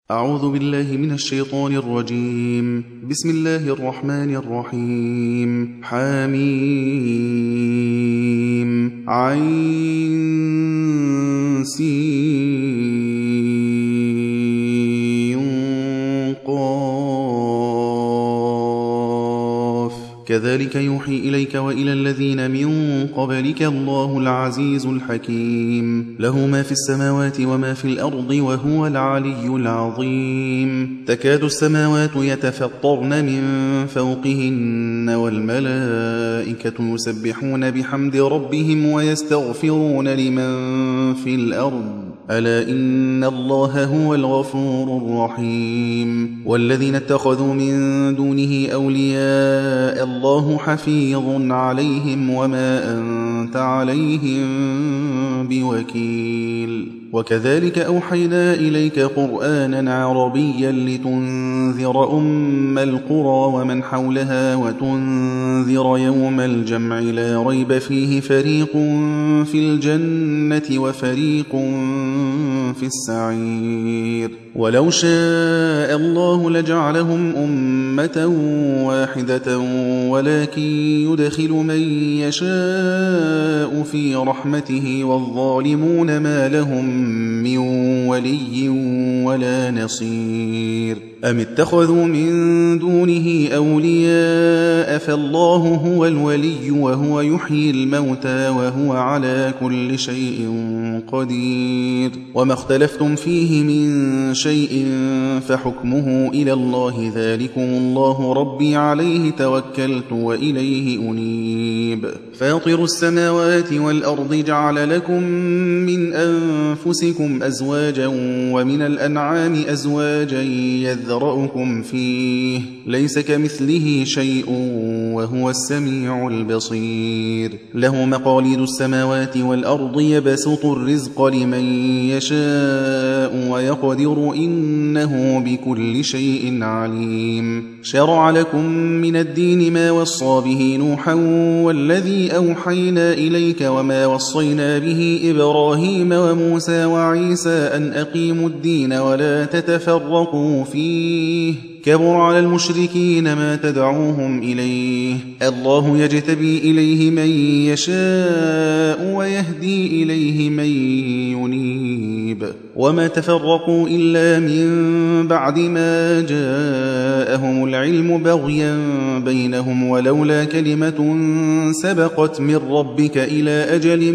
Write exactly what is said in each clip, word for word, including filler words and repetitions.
أعوذ بالله من الشيطان الرجيم. بسم الله الرحمن الرحيم. حميم عين سين قاف كذلك يوحي إليك وإلى الذين من قبلك الله العزيز الحكيم له ما في السماوات وما في الأرض وهو العلي العظيم تكاد السماوات يتفطرن من فوقهن والملائكة يسبحون بحمد ربهم ويستغفرون لمن في الأرض ألا إن الله هو الغفور الرحيم والذين اتخذوا من دونه أولياء الله حفيظ عليهم وما أنت عليهم بوكيل وكذلك أوحينا إليك قرآنا عربيا لتنذر أم القرى ومن حولها وتنذر يوم الجمع لا ريب فيه فريق في الجنة وفريق في السعير ولو شاء الله لجعلهم أمة واحدة ولكن يدخل من يشاء في رحمته والظالمون ما لهم من ولي ولا نصير أم اتخذوا من دونه أولياء فالله هو الولي وهو يحيي الموتى وهو على كل شيء قدير وما اختلفتم فيه من شيء فحكمه إلى الله ذلكم الله ربي عليه توكلت وإليه أنيب فاطر السماوات والأرض جعل لكم من أنفسكم أزواجا ومن الأنعام أزواجا يذرأكم فيه ليس كمثله شيء وهو السميع البصير له مقاليد السماوات والأرض يبسط الرزق لمن يشاء ويقدر إنه بكل شيء عليم شرع لكم من الدين ما وصى به نوحا والذي أوحينا إليك وما وصينا به إبراهيم وموسى وعيسى أن أقيموا الدين ولا تتفرقوا فيه كبر على المشركين ما تدعوهم إليه الله يجتبي إليه من يشاء ويهدي إليه من ينيب وما تفرقوا إلا من بعد ما جاءهم العلم بغيا بينهم ولولا كلمة سبقت من ربك إلى أجل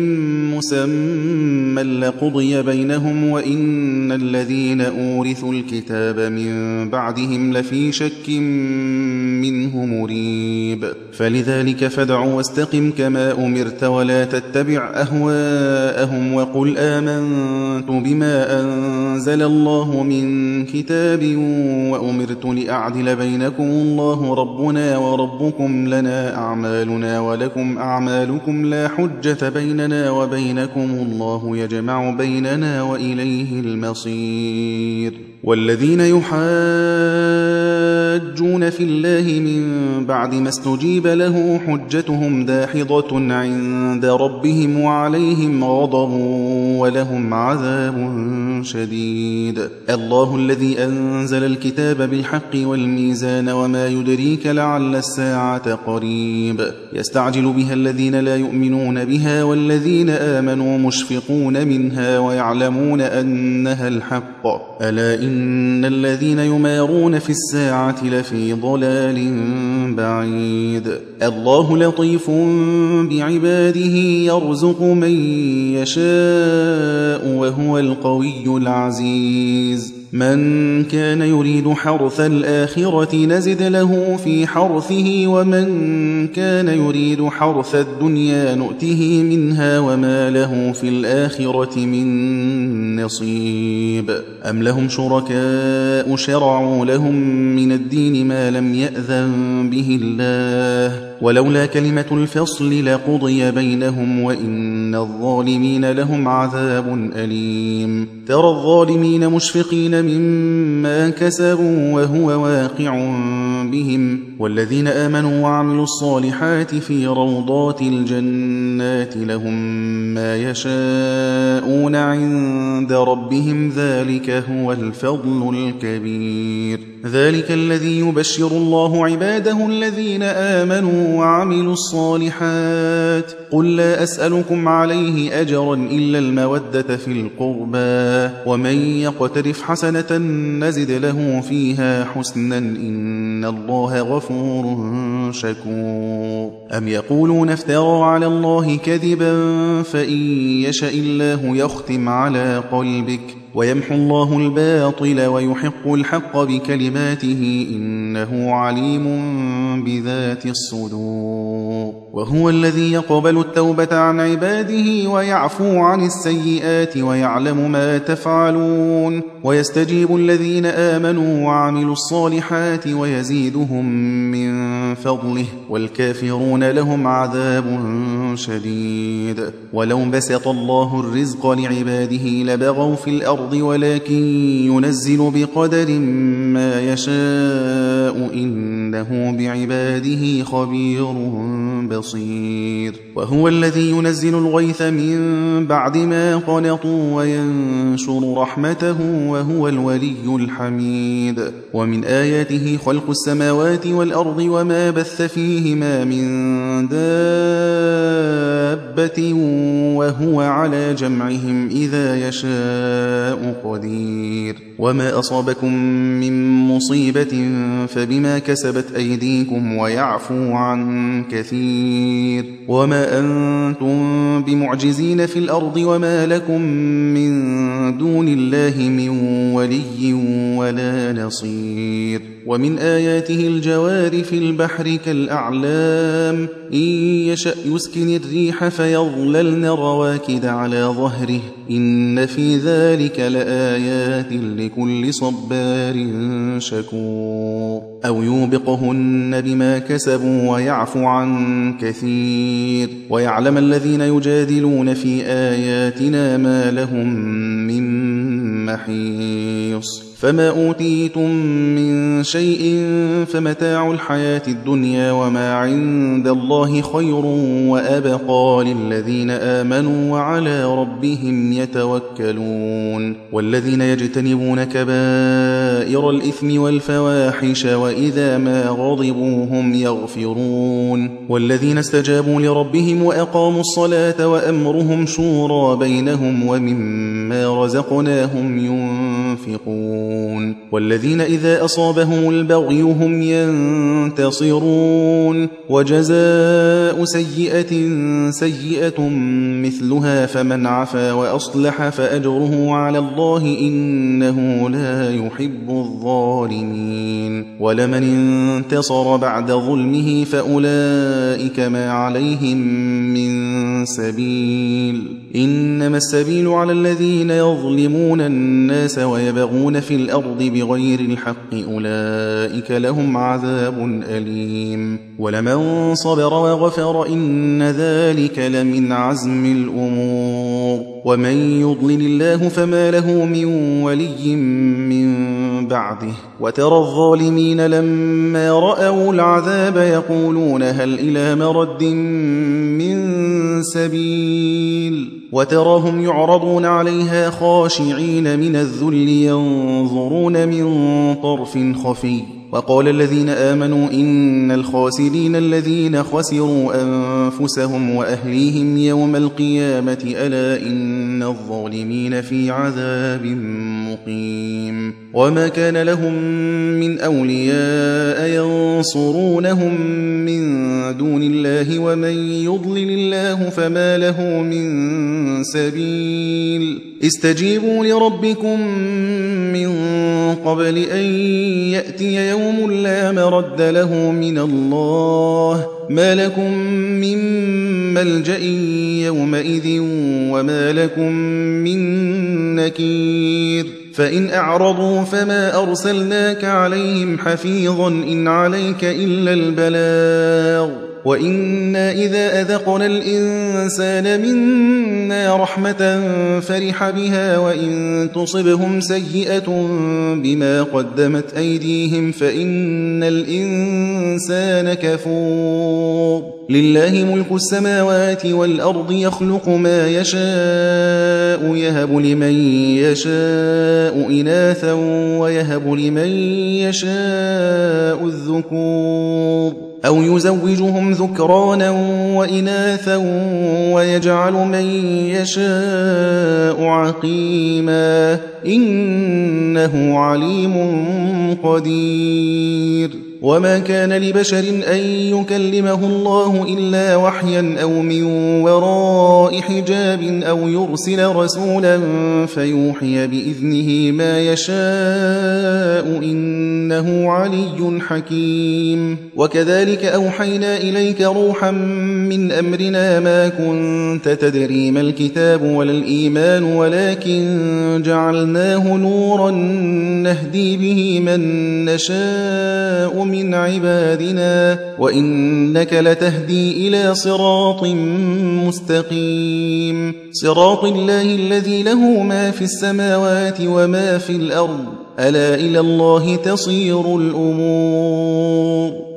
مسمى لقضي بينهم وإن الذين أورثوا الكتاب من بعدهم لفي شك منه مريب فلذلك فادع واستقم كما أمرت ولا تتبع أهواءهم وقل آمنت بما أنزل الله من كتاب وأمرت لأعدل بينكم الله ربنا وربكم لنا أعمالنا ولكم أعمالكم لا حجة بيننا وبينكم الله يجمع بيننا وإليه المصير والذين يحاجون في الله من بعد ما استجيب له حجتهم داحضة عند ربهم وعليهم غضب ولهم عذاب شديد الله الذي أنزل الكتاب بالحق والميزان وما يدريك لعل الساعة قريب يستعجل بها الذين لا يؤمنون بها والذين آمنوا مشفقون منها ويعلمون أنها الحق ألا إن الذين يمارون في الساعة لفي ضلال بعيد الله لطيف بعباده يرزق من يشاء وهو القوي العزيز من كان يريد حرث الآخرة نزد له في حرثه ومن كان يريد حرث الدنيا نؤته منها وما له في الآخرة من نصيب أم لهم شركاء شرعوا لهم من الدين ما لم يأذن به الله ولولا كلمة الفصل لقضي بينهم وإن الظالمين لهم عذاب أليم ترى الظالمين مشفقين مما كسبوا وهو واقع بهم والذين آمنوا وعملوا الصالحات في روضات الجنات لهم ما يشاءون عند ربهم ذلك هو الفضل الكبير ذلك الذي يبشر الله عباده الذين آمنوا وعملوا الصالحات قل لا أسألكم عليه أجرا إلا المودة في القربى ومن يقترف حسنة نزد له فيها حسنا إن الله غفور شكور أم يقولون افترى على الله كذبا فإن يشاء الله يختم على قلبك ويمحو الله الباطل ويحق الحق بكلماته إنه عليم بذات الصدور وهو الذي يقبل التوبة عن عباده ويعفو عن السيئات ويعلم ما تفعلون ويستجيب الذين آمنوا وعملوا الصالحات ويزيدهم من فضله والكافرون لهم عذاب شديد ولو بسط الله الرزق لعباده لبغوا في الأرض ولكن ينزل بقدر ما يشاء إنه بعباده خبير بصير وهو الذي ينزل الغيث من بعد ما قنطوا وينشر رحمته وهو الولي الحميد ومن آياته خلق السماوات والأرض وما بث فيهما من دابة وهو على جمعهم إذا يشاء قدير وما أصابكم من مصيبة فبما كسبت أيديكم ويعفو عن كثير وما أنتم بمعجزين في الأرض وما لكم من دون الله من ولي ولا نصير ومن آياته الجوار في البحر كالأعلام إن يشأ يسكن الريح فيظللن رواكد على ظهره إن في ذلك لآيات لكل صبار شكور أو يوبقهن بما كسبوا ويعفو عن كثير ويعلم الذين يجادلون في آياتنا ما لهم من محيص فما أوتيتم من شيء فمتاع الحياة الدنيا وما عند الله خير وأبقى للذين آمنوا وعلى ربهم يتوكلون والذين يجتنبون كبائر الإثم والفواحش وإذا ما غضبوا هم يغفرون والذين استجابوا لربهم وأقاموا الصلاة وأمرهم شورى بينهم ومما رزقناهم ينفقون والذين إذا أصابهم البغي هم ينتصرون وجزاء سيئة سيئة مثلها فمن عفا وأصلح فأجره على الله إنه لا يحب الظالمين ولمن انتصر بعد ظلمه فأولئك ما عليهم من سبيل إنما السبيل على الذين يظلمون الناس ويبغون في الأرض بغير الحق أولئك لهم عذاب أليم ولمن صبر وغفر إن ذلك لمن عزم الأمور ومن يضلل الله فما له من ولي من بعده وترى الظالمين لما رأوا العذاب يقولون هل إلى مرد من سبيل وتراهم يعرضون عليها خاشعين من الذل ينظرون من طرف خفي وقال الذين آمنوا إن الخاسرين الذين خسروا أنفسهم وأهليهم يوم القيامة ألا إن الظالمين في عذاب مقيم وما كان لهم من أولياء ينصرونهم من دون الله ومن يضلل الله فما له من سبيل استجيبوا لربكم من قبل أن يأتي يوم لا مرد له من الله ما لكم من ملجأ يومئذ وما لكم من نكير فإن أعرضوا فما أرسلناك عليهم حفيظا إن عليك إلا البلاغ وإنا إذا أذقنا الإنسان منا رحمة فرح بها وإن تصبهم سيئة بما قدمت أيديهم فإن الإنسان كفور لله ملك السماوات والأرض يخلق ما يشاء يهب لمن يشاء إناثا ويهب لمن يشاء الذكور أو يزوجهم ذكرانا وإناثا ويجعل من يشاء عقيما إنه عليم قدير وما كان لبشر أن يكلمه الله إلا وحيا أو من وراء حجاب أو يرسل رسولا فيوحي بإذنه ما يشاء إنه علي حكيم وكذلك أوحينا إليك روحا من أمرنا ما كنت تدري ما الكتاب ولا الإيمان ولكن جعلناه نورا نهدي به من نشاء من عبادنا وإنك لتهدي إلى صراط مستقيم صراط الله الذي له ما في السماوات وما في الأرض ألا إلى الله تصير الأمور